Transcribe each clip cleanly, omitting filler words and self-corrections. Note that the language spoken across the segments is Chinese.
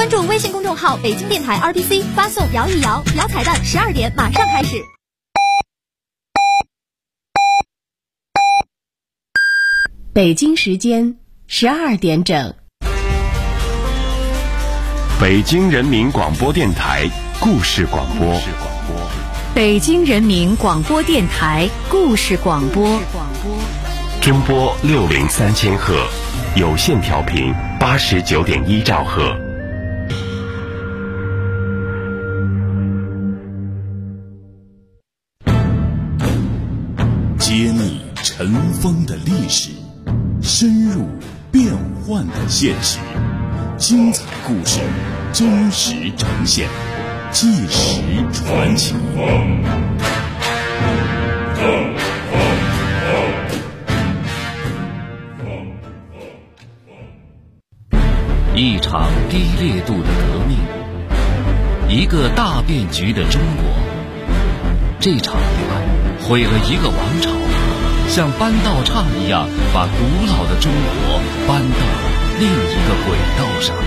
关注微信公众号北京电台 RBC， 发送摇一摇，摇彩蛋12点马上开始。 北京时间12点整。 北京人民广播电台故事广播。 北京人民广播电台故事广播。 中波603千赫，有线调频89.1兆赫。 揭秘尘封的历史，深入变幻的现实，精彩故事真实呈现，纪实传奇。 一场低烈度的革命，一个大变局的中国。这场意外毁了一个王朝，像搬道岔一样把古老的中国搬到了另一个轨道上。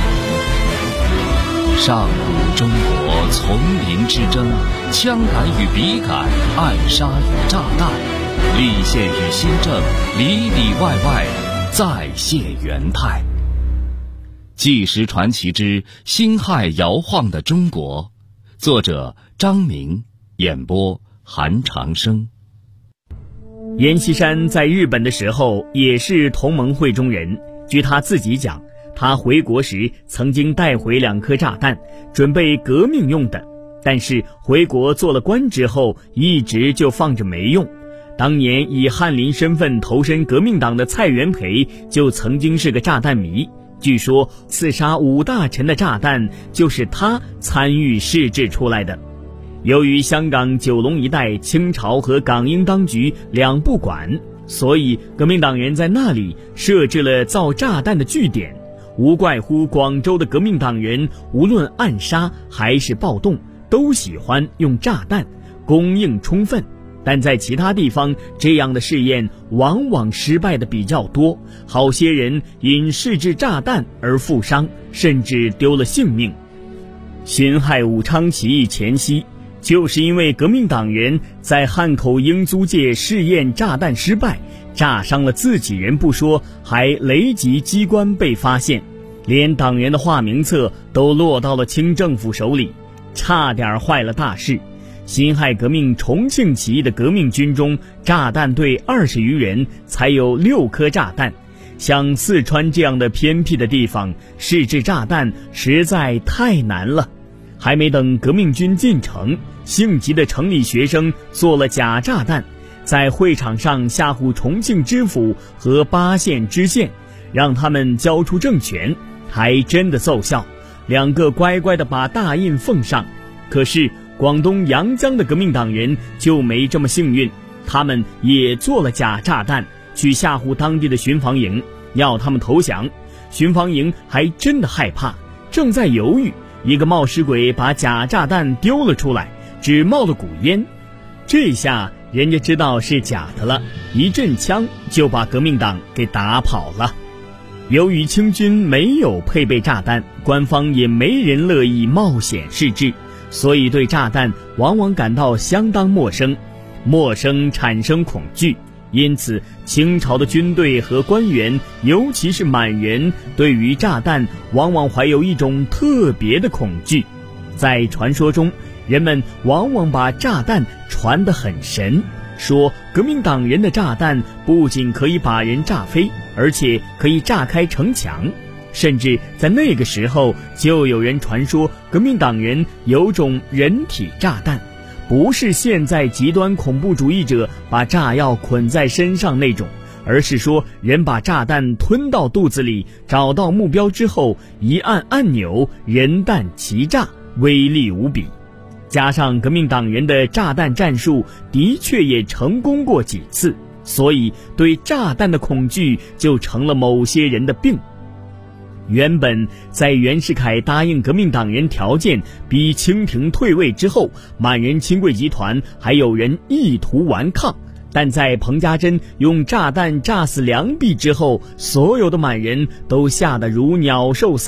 上古中国丛林之争，枪杆与笔杆，暗杀与炸弹，立宪与新政，里里外外再现元态。纪实传奇之辛亥摇晃的中国，作者张明，演播韩长生。 阎锡山在日本的时候也是同盟会中人，据他自己讲，他回国时曾经带回2颗炸弹，准备革命用的，但是回国做了官之后一直就放着没用。当年以翰林身份投身革命党的蔡元培就曾经是个炸弹迷，据说刺杀5大臣的炸弹就是他参与试制出来的。由于香港九龙一带清朝和港英当局两不管，所以革命党人在那里设置了造炸弹的据点。无怪乎广州的革命党人无论暗杀还是暴动都喜欢用炸弹，供应充分。但在其他地方，这样的试验往往失败的比较多，好些人因试制炸弹而负伤，甚至丢了性命。辛亥武昌起义前夕，就是因为革命党人在汉口英租界试验炸弹失败，炸伤了自己人不说，还雷及机关被发现，连党员的化名册都落到了清政府手里，差点坏了大事。辛亥革命重庆起义的革命军中，炸弹队20余人，才有6颗炸弹。像四川这样的偏僻的地方，试制炸弹实在太难了。还没等革命军进城，性急的城里学生做了假炸弹，在会场上吓唬重庆知府和8县知县，让他们交出政权，还真的奏效，2个乖乖的把大印奉上。可是广东阳江的革命党人就没这么幸运，他们也做了假炸弹，去吓唬当地的巡防营，要他们投降。巡防营还真的害怕，正在犹豫，一个冒失鬼把假炸弹丢了出来，只冒了股烟。这下人家知道是假的了，一阵枪就把革命党给打跑了。由于清军没有配备炸弹，官方也没人乐意冒险试制，所以对炸弹往往感到相当陌生，产生恐惧。因此清朝的军队和官员，尤其是满人，对于炸弹往往怀有一种特别的恐惧。在传说中，人们往往把炸弹传得很神，说革命党人的炸弹不仅可以把人炸飞，而且可以炸开城墙。甚至在那个时候就有人传说革命党人有种人体炸弹，不是现在极端恐怖主义者把炸药捆在身上那种，而是说人把炸弹吞到肚子里，找到目标之后一按按钮，人弹齐炸，威力无比。加上革命党人的炸弹战术的确也成功过几次，所以对炸弹的恐惧就成了某些人的病。原本在袁世凯答应革命党人条件，逼清廷退位之后，满人亲贵集团还有人意图顽抗，但在彭家珍用炸弹炸死梁璧之后，所有的满人都吓得如鸟兽散，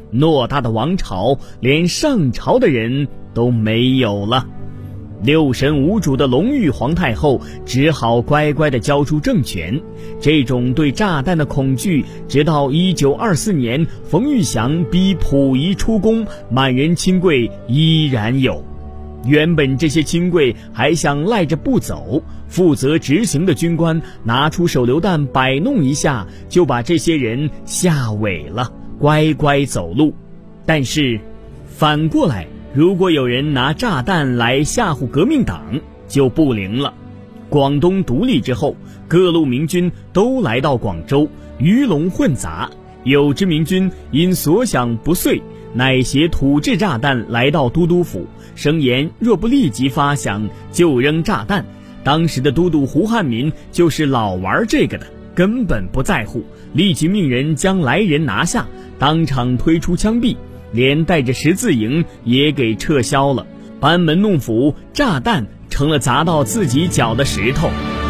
偌大的王朝连上朝的人都没有了。六神无主的隆裕皇太后只好乖乖地交出政权。这种对炸弹的恐惧，直到1924年冯玉祥逼溥仪出宫，满人亲贵依然有。原本这些亲贵还想赖着不走，负责执行的军官拿出手榴弹摆弄一下，就把这些人吓萎了，乖乖走路。但是反过来，如果有人拿炸弹来吓唬革命党，就不灵了。广东独立之后，各路民军都来到广州，鱼龙混杂。有之民军因所想不遂，乃携土制炸弹来到都督府，声言若不立即发响，就扔炸弹。当时的都督胡汉民就是老玩这个的，根本不在乎，立即命人将来人拿下，当场推出枪毙，连带着十字营也给撤销了。班门弄斧，炸弹成了砸到自己脚的石头。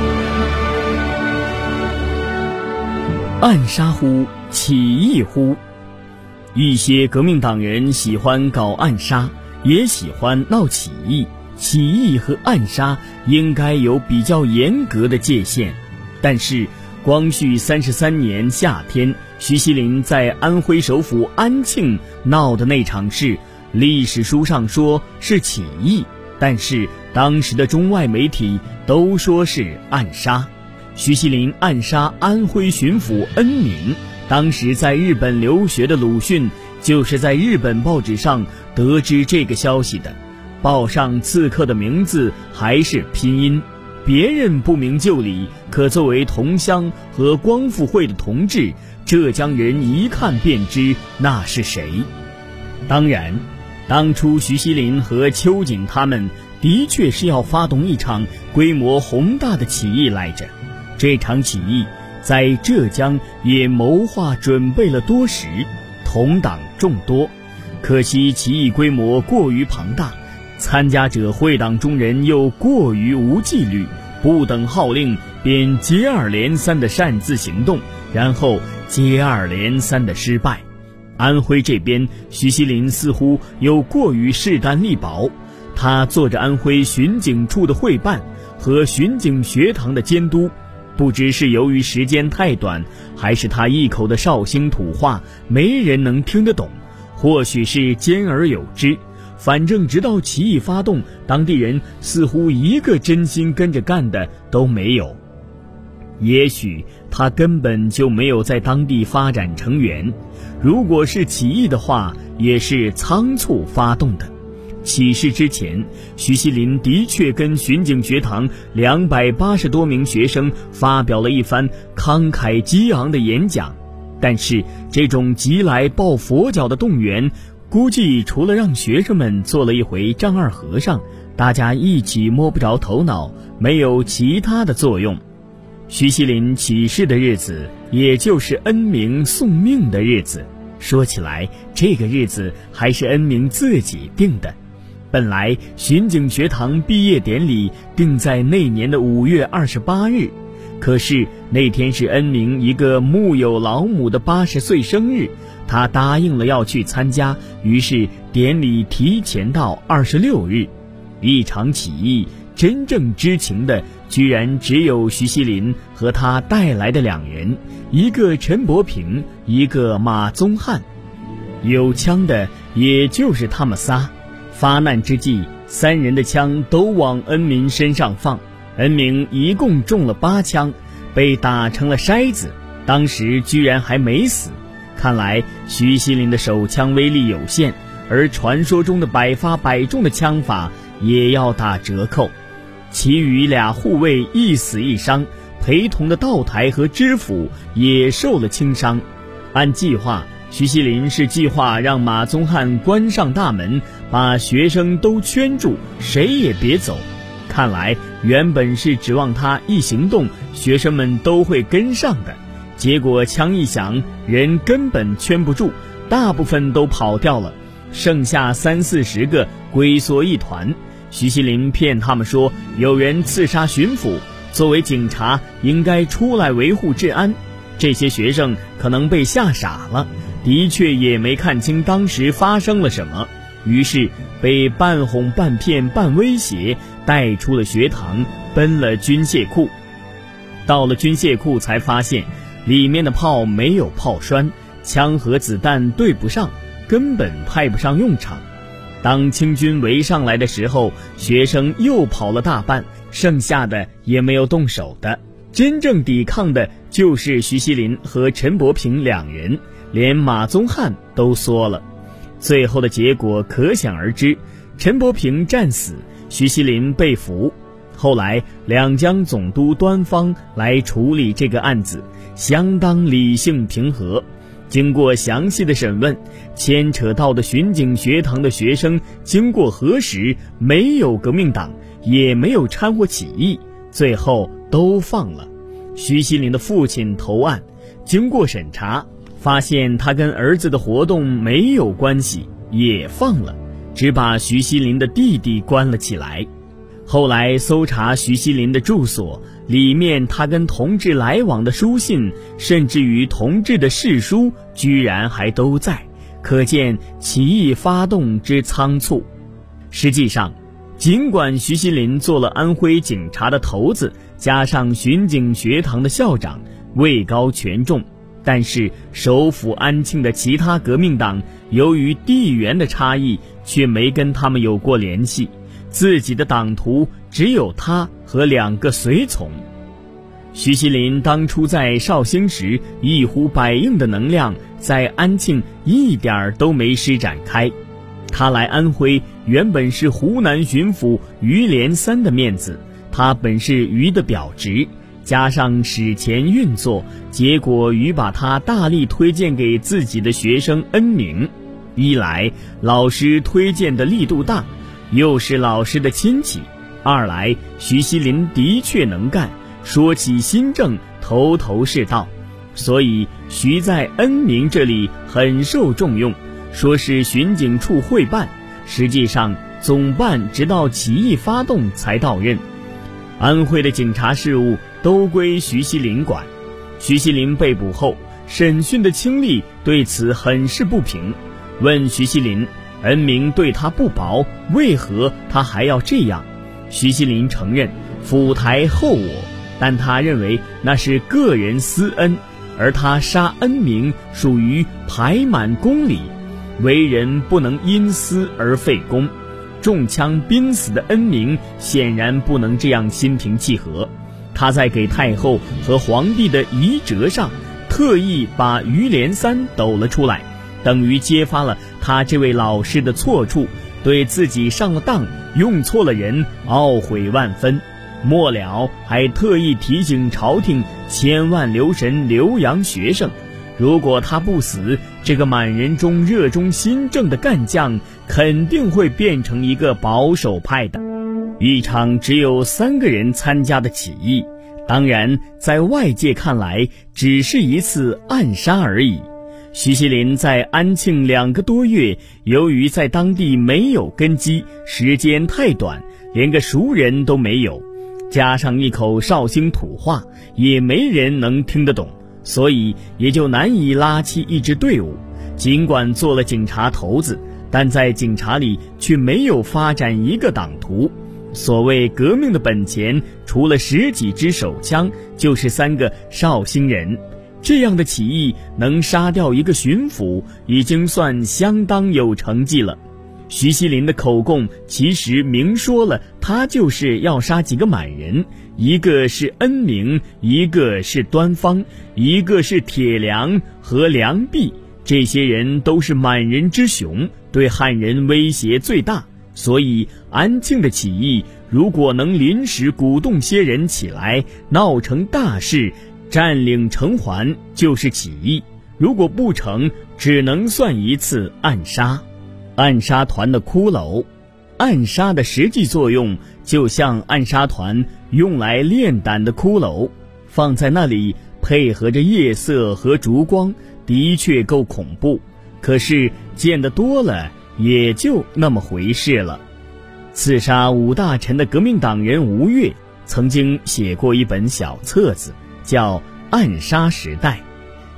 暗杀乎？起义乎？一些革命党人喜欢搞暗杀，也喜欢闹起义。起义和暗杀应该有比较严格的界限。但是光绪33年夏天，徐锡麟在安徽首府安庆闹的那场事，历史书上说是起义，但是当时的中外媒体都说是暗杀。徐锡麟暗杀安徽巡抚恩铭，当时在日本留学的鲁迅就是在日本报纸上得知这个消息的。报上刺客的名字还是拼音，别人不明就里，可作为同乡和光复会的同志，浙江人一看便知那是谁。当然，当初徐锡麟和秋瑾他们的确是要发动一场规模宏大的起义来着。这场起义在浙江也谋划准备了多时，同党众多，可惜起义规模过于庞大，参加者会党中人又过于无纪律，不等号令便接二连三的擅自行动，然后接二连三的失败。安徽这边，徐锡麟似乎又过于势单力薄，他做着安徽巡警处的会办和巡警学堂的监督，不知是由于时间太短，还是他一口的绍兴土话没人能听得懂，或许是兼而有之。反正直到起义发动，当地人似乎一个真心跟着干的都没有。也许他根本就没有在当地发展成员，如果是起义的话，也是仓促发动的。起事之前，徐锡麟的确跟巡警学堂280多名学生发表了一番慷慨激昂的演讲，但是这种急来抱佛脚的动员，估计除了让学生们做了一回丈二和尚，大家一起摸不着头脑，没有其他的作用。徐锡麟起事的日子，也就是恩铭送命的日子。说起来，这个日子还是恩铭自己定的。本来巡警学堂毕业典礼定在那年的5月28日，可是那天是恩铭一个木有老母的80岁生日，他答应了要去参加，于是典礼提前到26日。一场起义，真正知情的居然只有徐锡麟和他带来的2人，一个陈伯平，一个马宗翰。有枪的也就是他们仨。发难之际，3人的枪都往恩铭身上放，恩铭一共中了8枪，被打成了筛子，当时居然还没死。看来徐锡麟的手枪威力有限，而传说中的百发百中的枪法也要打折扣。其余2护卫一死一伤，陪同的道台和知府也受了轻伤。按计划，徐锡麟是计划让马宗翰关上大门，把学生都圈住，谁也别走。看来原本是指望他一行动，学生们都会跟上的，结果枪一响，人根本圈不住，大部分都跑掉了，剩下30-40个龟缩一团。徐锡麟骗他们说有人刺杀巡抚，作为警察应该出来维护治安。这些学生可能被吓傻了， 的确也没看清当时发生了什么，于是被半哄半骗半威胁带出了学堂，奔了军械库。到了军械库才发现里面的炮没有炮栓，枪和子弹对不上，根本派不上用场。当清军围上来的时候，学生又跑了大半，剩下的也没有动手的。真正抵抗的就是徐锡麟和陈伯平两人，连马宗翰都缩了。最后的结果可想而知，陈伯平战死，徐锡麟被俘。后来两江总督端方来处理这个案子，相当理性平和。经过详细的审问，牵扯到的巡警学堂的学生经过核实，没有革命党，也没有掺和起义，最后都放了。徐锡麟的父亲投案，经过审查，发现他跟儿子的活动没有关系，也放了，只把徐锡麟的弟弟关了起来。后来搜查徐锡麟的住所，里面他跟同志来往的书信，甚至于同志的誓书，居然还都在，可见起义发动之仓促。实际上，尽管徐锡麟做了安徽警察的头子，加上巡警学堂的校长，位高权重，但是首府安庆的其他革命党由于地缘的差异，却没跟他们有过联系。自己的党徒只有他和2个随从。徐锡麟当初在绍兴时一呼百应的能量，在安庆一点都没施展开。他来安徽原本是湖南巡抚于连三的面子，他本是于的表侄，加上史前运作，结果于把他大力推荐给自己的学生恩铭。一来老师推荐的力度大，又是老师的亲戚；二来徐锡麟的确能干，说起新政头头是道，所以徐在恩铭这里很受重用，说是巡警处会办，实际上总办直到起义发动才到任。安徽的警察事务都归徐锡麟管。徐锡麟被捕后，审讯的清吏对此很是不平，问徐锡麟恩铭对他不薄，为何他还要这样？徐锡麟承认府台厚我，但他认为那是个人私恩，而他杀恩铭属于排满公理，为人不能因私而废公。中枪濒死的恩铭显然不能这样心平气和，他在给太后和皇帝的遗折上特意把于连三抖了出来，等于揭发了他这位老师的错处，对自己上了当，用错了人，懊悔万分。末了还特意提醒朝廷千万留神留洋学生，如果他不死，这个满人中热衷新政的干将肯定会变成一个保守派的。一场只有3个人参加的起义，当然在外界看来只是一次暗杀而已。徐锡麟在安庆2个多月，由于在当地没有根基，时间太短，连个熟人都没有，加上一口绍兴土话，也没人能听得懂，所以也就难以拉起一支队伍。尽管做了警察头子，但在警察里却没有发展一个党徒。所谓革命的本钱，除了10几支手枪，就是3个绍兴人。这样的起义能杀掉一个巡抚，已经算相当有成绩了。徐锡麟的口供其实明说了，他就是要杀几个满人，一个是恩铭，一个是端方，一个是铁良和良弼，这些人都是满人之雄，对汉人威胁最大。所以安庆的起义如果能临时鼓动些人起来，闹成大事，占领城环，就是起义；如果不成，只能算一次暗杀。暗杀团的骷髅，暗杀的实际作用就像暗杀团用来练胆的骷髅，放在那里配合着夜色和烛光，的确够恐怖。可是见得多了，也就那么回事了。刺杀5大臣的革命党人吴越曾经写过一本小册子，叫《暗杀时代》。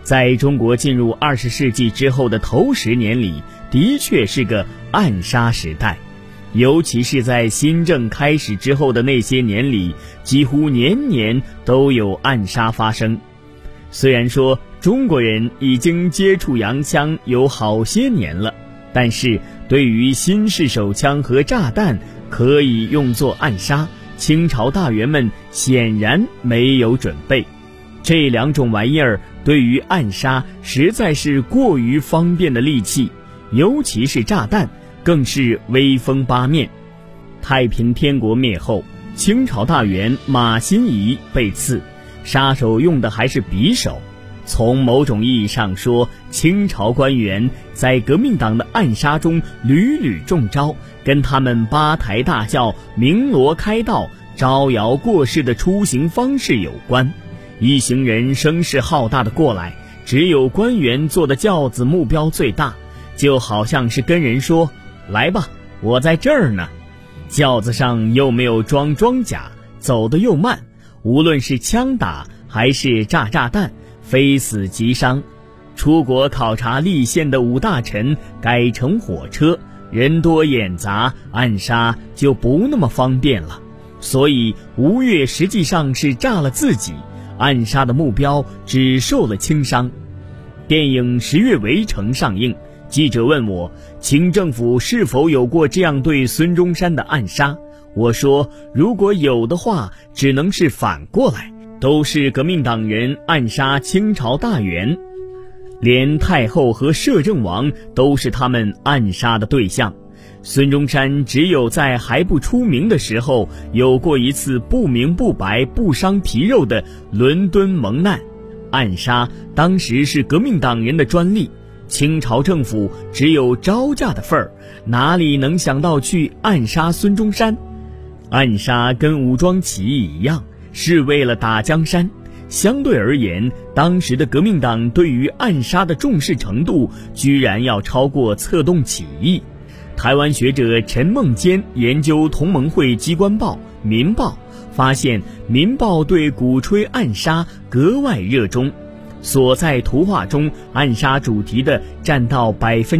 在中国进入20世纪之后的头10年里，的确是个暗杀时代。尤其是在新政开始之后的那些年里，几乎年年都有暗杀发生。虽然说中国人已经接触洋枪有好些年了，但是对于新式手枪和炸弹可以用作暗杀，清朝大员们显然没有准备。这2种玩意儿对于暗杀实在是过于方便的利器，尤其是炸弹更是威风八面。太平天国灭后，清朝大员马新贻被刺，杀手用的还是匕首。从某种意义上说，清朝官员在革命党的暗杀中屡屡中招，跟他们八抬大轿、鸣锣开道、招摇过市的出行方式有关。一行人声势浩大的过来，只有官员坐的轿子目标最大，就好像是跟人说，来吧，我在这儿呢。轿子上又没有装装甲，走得又慢，无论是枪打还是炸弹，非死即伤。出国考察立宪的5大臣改成火车，人多眼杂，暗杀就不那么方便了。所以吴越实际上是炸了自己，暗杀的目标只受了轻伤。电影《10月围城》上映，记者问我，清政府是否有过这样对孙中山的暗杀？我说，如果有的话，只能是反过来，都是革命党人暗杀清朝大员，连太后和摄政王都是他们暗杀的对象。孙中山只有在还不出名的时候，有过一次不明不白不伤皮肉的伦敦蒙难。暗杀当时是革命党人的专利，清朝政府只有招架的份儿，哪里能想到去暗杀孙中山？暗杀跟武装起义一样，是为了打江山。相对而言，当时的革命党对于暗杀的重视程度居然要超过策动起义。台湾学者陈梦坚研究同盟会机关报《民报》，发现《民报》对鼓吹暗杀格外热衷，所在图画中暗杀主题的占到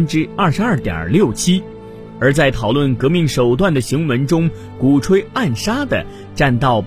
22.67%， 而在讨论革命手段的行文中，鼓吹暗杀的占到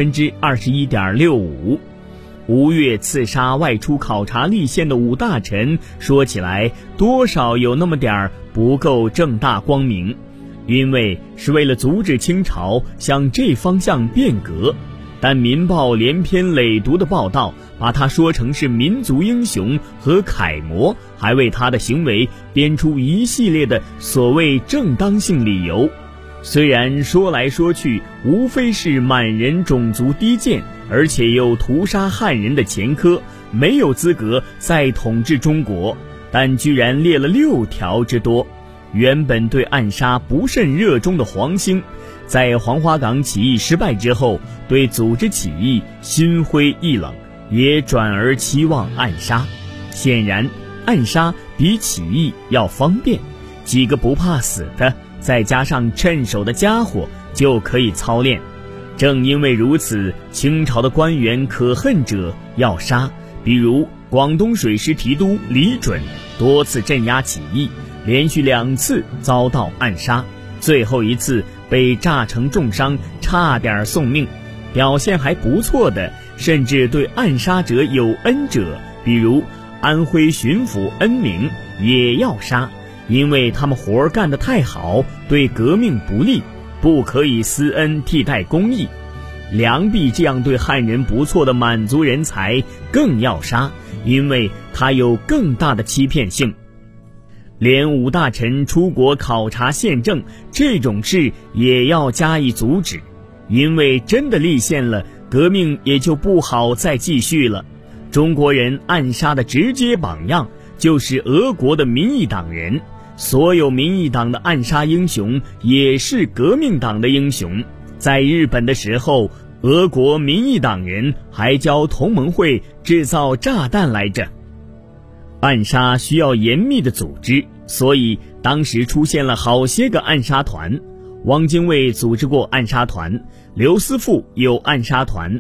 21.65%。吴越刺杀外出考察立宪的5大臣，说起来多少有那么点儿不够正大光明，因为是为了阻止清朝向这方向变革。但民报连篇累牍的报道，把他说成是民族英雄和楷模，还为他的行为编出一系列的所谓正当性理由。虽然说来说去无非是满人种族低贱，而且又屠杀汉人的前科，没有资格再统治中国，但居然列了6条之多。原本对暗杀不甚热衷的黄兴，在黄花岗起义失败之后，对组织起义心灰意冷，也转而期望暗杀。显然暗杀比起义要方便，几个不怕死的再加上趁手的家伙就可以操练。正因为如此，清朝的官员可恨者要杀，比如广东水师提督李准多次镇压起义，连续2次遭到暗杀，最后一次被炸成重伤，差点送命。表现还不错的，甚至对暗杀者有恩者，比如安徽巡抚恩铭也要杀，因为他们活干得太好，对革命不利，不可以私恩替代公义。梁璧这样对汉人不错的满族人才更要杀，因为他有更大的欺骗性。连5大臣出国考察宪政这种事也要加以阻止，因为真的立宪了，革命也就不好再继续了。中国人暗杀的直接榜样就是俄国的民意党人，所有民意党的暗杀英雄也是革命党的英雄。在日本的时候，俄国民意党人还教同盟会制造炸弹来着。暗杀需要严密的组织，所以当时出现了好些个暗杀团。汪精卫组织过暗杀团，刘思富有暗杀团，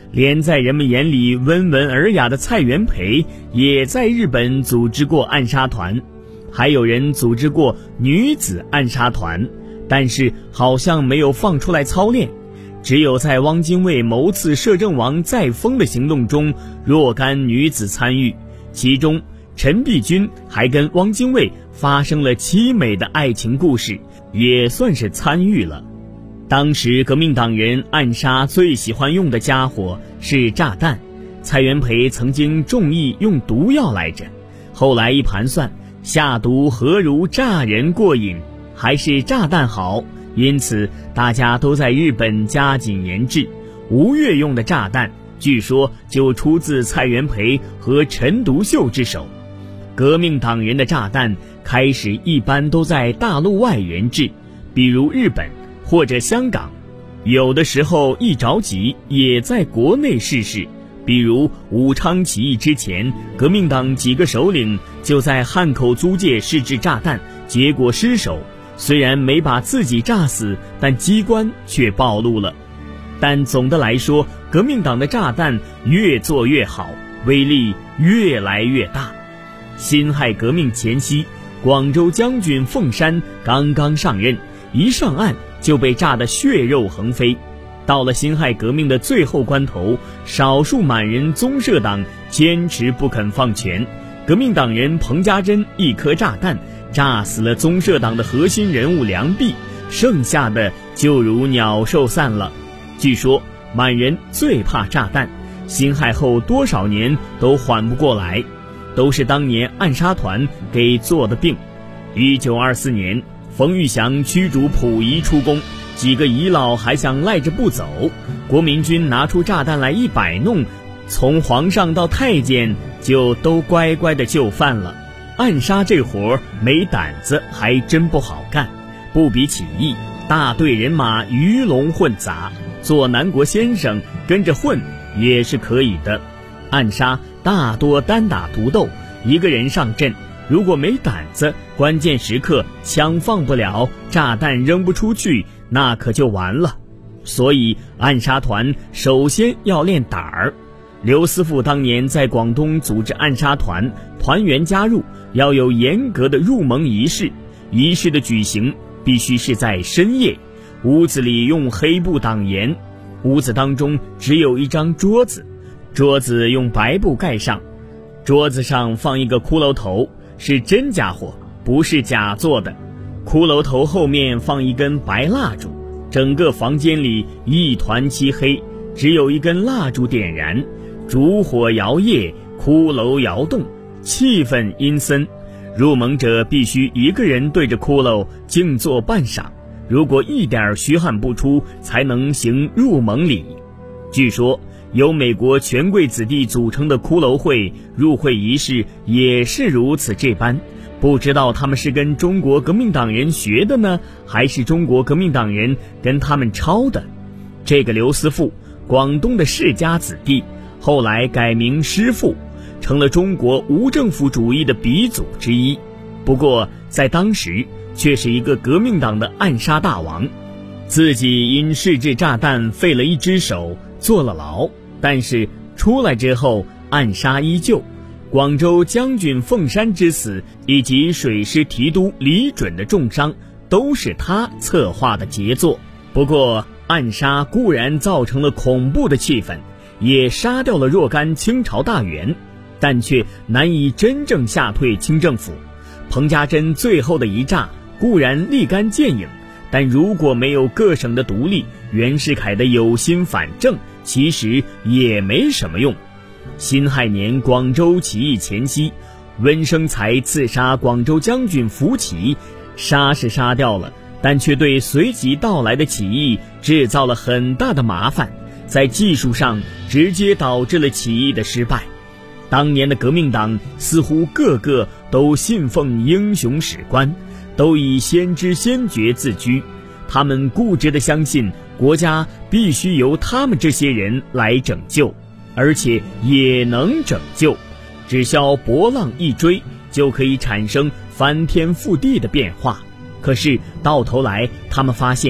连在人们眼里温文尔雅的蔡元培也在日本组织过暗杀团，还有人组织过女子暗杀团，但是好像没有放出来操练。只有在汪精卫谋刺摄政王载沣的行动中，若干女子参与，其中陈璧君还跟汪精卫发生了凄美的爱情故事，也算是参与了。当时革命党人暗杀最喜欢用的家伙是炸弹，蔡元培曾经中意用毒药来着，后来一盘算，下毒何如炸人过瘾，还是炸弹好，因此大家都在日本加紧研制。吴越用的炸弹据说就出自蔡元培和陈独秀之手。革命党人的炸弹开始一般都在大陆外研制，比如日本或者香港，有的时候一着急也在国内试试。比如武昌起义之前，革命党几个首领就在汉口租界试制炸弹，结果失手，虽然没把自己炸死，但机关却暴露了。但总的来说，革命党的炸弹越做越好，威力越来越大。辛亥革命前夕，广州将军凤山刚刚上任，一上岸就被炸得血肉横飞。到了辛亥革命的最后关头，少数满人宗社党坚持不肯放权，革命党人彭家珍一颗炸弹炸死了宗社党的核心人物梁弼，剩下的就如鸟兽散了。据说满人最怕炸弹，辛亥后多少年都缓不过来，都是当年暗杀团给做的病。1924年，冯玉祥驱逐溥仪出宫，几个遗老还想赖着不走，国民军拿出炸弹来一摆弄，从皇上到太监就都乖乖的就范了。暗杀这活没胆子还真不好干，不比起义，大队人马鱼龙混杂，做南国先生跟着混也是可以的。暗杀大多单打独斗，一个人上阵，如果没胆子，关键时刻枪放不了，炸弹扔不出去，那可就完了。所以暗杀团首先要练胆儿。刘思富当年在广东组织暗杀团，团员加入要有严格的入盟仪式，仪式的举行必须是在深夜，屋子里用黑布挡严，屋子当中只有一张桌子，桌子用白布盖上，桌子上放一个骷髅头，是真家伙，不是假做的。骷髅头后面放一根白蜡烛，整个房间里一团漆黑，只有一根蜡烛点燃，烛火摇曳，骷髅摇动，气氛阴森。入盟者必须一个人对着骷髅静坐半晌，如果一点虚汗不出，才能行入盟礼。据说由美国权贵子弟组成的骷髅会入会仪式也是如此这般，不知道他们是跟中国革命党人学的呢，还是中国革命党人跟他们抄的。这个刘思富，广东的世家子弟，后来改名师傅，成了中国无政府主义的鼻祖之一。不过在当时却是一个革命党的暗杀大王，自己因试制炸弹废了一只手，坐了牢，但是出来之后暗杀依旧。广州将军凤山之死以及水师提督李准的重伤都是他策划的杰作。不过暗杀固然造成了恐怖的气氛，也杀掉了若干清朝大员，但却难以真正吓退清政府。彭家珍最后的一炸固然立竿见影，但如果没有各省的独立，袁世凯的有心反正其实也没什么用。辛亥年广州起义前夕，温生财刺杀广州将军福奇，杀是杀掉了，但却对随即到来的起义制造了很大的麻烦，在技术上直接导致了起义的失败。当年的革命党似乎个个都信奉英雄史观，都以先知先觉自居，他们固执地相信国家必须由他们这些人来拯救，而且也能拯救，只消波浪一追就可以产生翻天覆地的变化。可是到头来他们发现，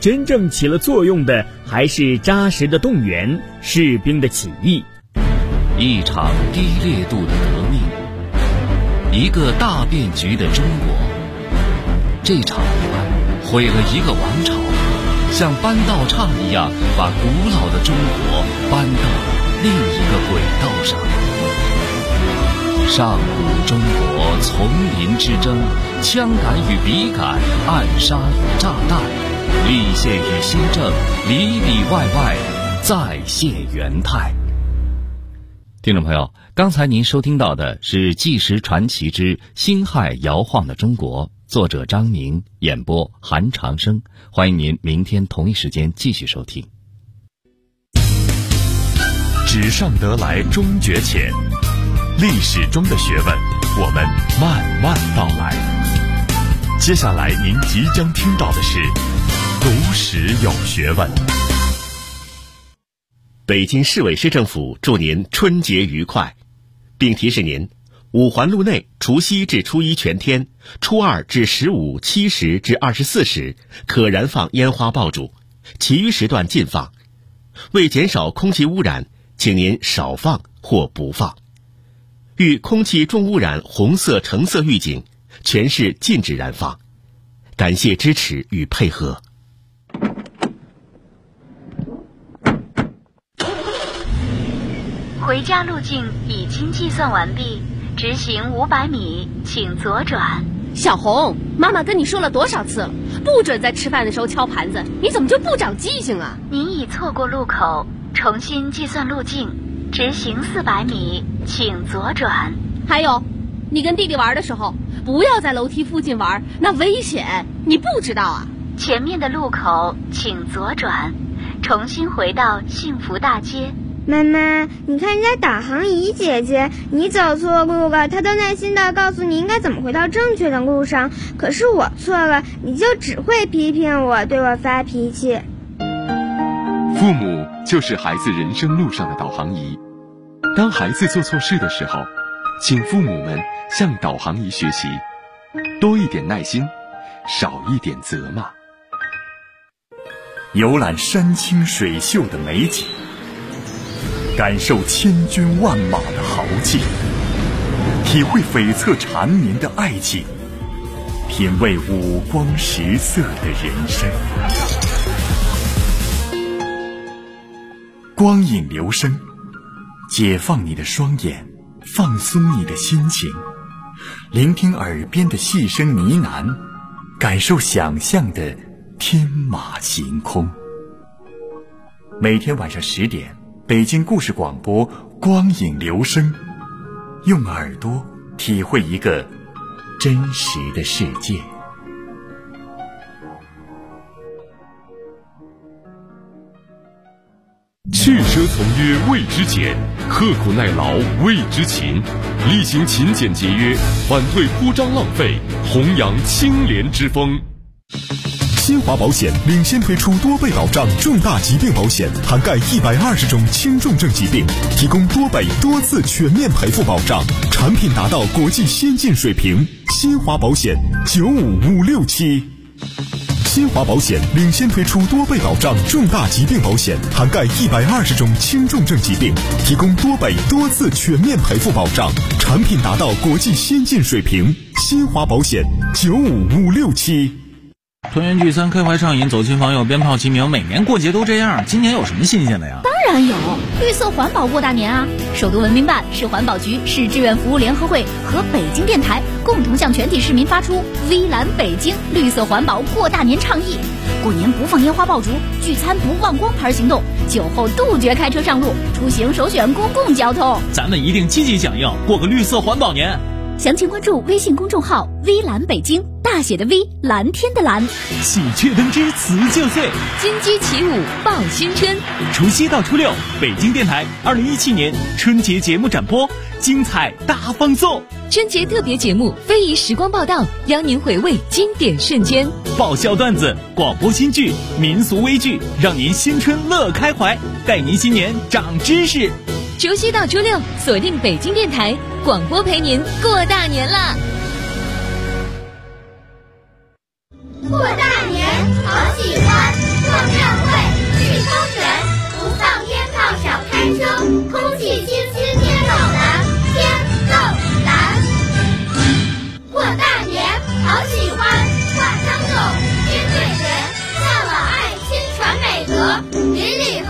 真正起了作用的还是扎实的动员、士兵的起义。 一场低烈度的革命，一个大变局的中国。这场毁了一个王朝，像搬道岔一样把古老的中国搬到另一个轨道上。上古中国丛林之争，枪杆与笔杆，暗杀与炸弹，立宪与新政，里里外外再现元态。听众朋友，刚才您收听到的是《纪实传奇之辛亥摇晃的中国》，作者张明，演播韩长生。欢迎您明天同一时间继续收听。 纸上得来终觉浅，历史中的学问，我们慢慢道来。接下来您即将听到的是读史有学问。北京市委市政府祝您春节愉快，并提示您，五环路内除夕至初一全天，初二至15、7时至24时可燃放烟花爆竹，其余时段禁放。为减少空气污染，请您少放或不放。遇空气重污染红色、橙色预警，全市禁止燃放。感谢支持与配合。 回家路径已经计算完毕，直行500米，请左转。 小红，妈妈跟你说了多少次了，不准在吃饭的时候敲盘子，你怎么就不长记性啊？ 您已错过路口，重新计算路径，直行400米，请左转。 还有，你跟弟弟玩的时候，不要在楼梯附近玩，那危险，你不知道啊？ 前面的路口请左转，重新回到幸福大街。 妈妈，你看人家导航仪姐姐，你走错路了，她都耐心地告诉你应该怎么回到正确的路上，可是我错了，你就只会批评我，对我发脾气。 父母就是孩子人生路上的导航仪，当孩子做错事的时候，请父母们向导航仪学习，多一点耐心，少一点责骂。 游览山清水秀的美景，感受千军万马的豪气，体会悱恻缠绵的爱情，品味五光十色的人生。光影流声，解放你的双眼，放松你的心情，聆听耳边的细声呢喃，感受想象的天马行空。每天晚上10点，北京故事广播光影流声，用耳朵体会一个真实的世界。 去奢从约谓之俭，刻苦耐劳谓之勤。力行勤俭节约，反对铺张浪费，弘扬清廉之风。 新华保险领先推出多倍保障重大疾病保险，涵盖120种轻重症疾病，提供多倍多次全面赔付保障，产品达到国际先进水平。新华保险95567。新华保险领先推出多倍保障重大疾病保险，涵盖120种轻重症疾病，提供多倍多次全面赔付保障，产品达到国际先进水平。新华保险95567。 团圆聚餐，开怀畅饮，走亲访友，鞭炮齐鸣，每年过节都这样，今年有什么新鲜的呀？ 当然有，绿色环保过大年啊！首都文明办、市环保局、市志愿服务联合会和北京电台共同向全体市民发出微蓝北京绿色环保过大年倡议。过年不放烟花爆竹，聚餐不忘光牌行动，酒后杜绝开车上路，出行首选公共交通。 咱们一定积极响应，过个绿色环保年。 详情关注微信公众号微蓝北京，大写的 V， 蓝天的蓝。 喜鹊登枝辞旧岁， 金鸡起舞报新春。 除夕到初六，北京电台2017年春节节目展播，精彩大放送。 春节特别节目非遗时光报道，邀您回味经典瞬间， 爆笑段子、广播新剧、民俗微剧，让您新春乐开怀，带您新年长知识。 除夕到初六，锁定北京电台广播，陪您过大年啦！ 过大年，好喜欢。 和。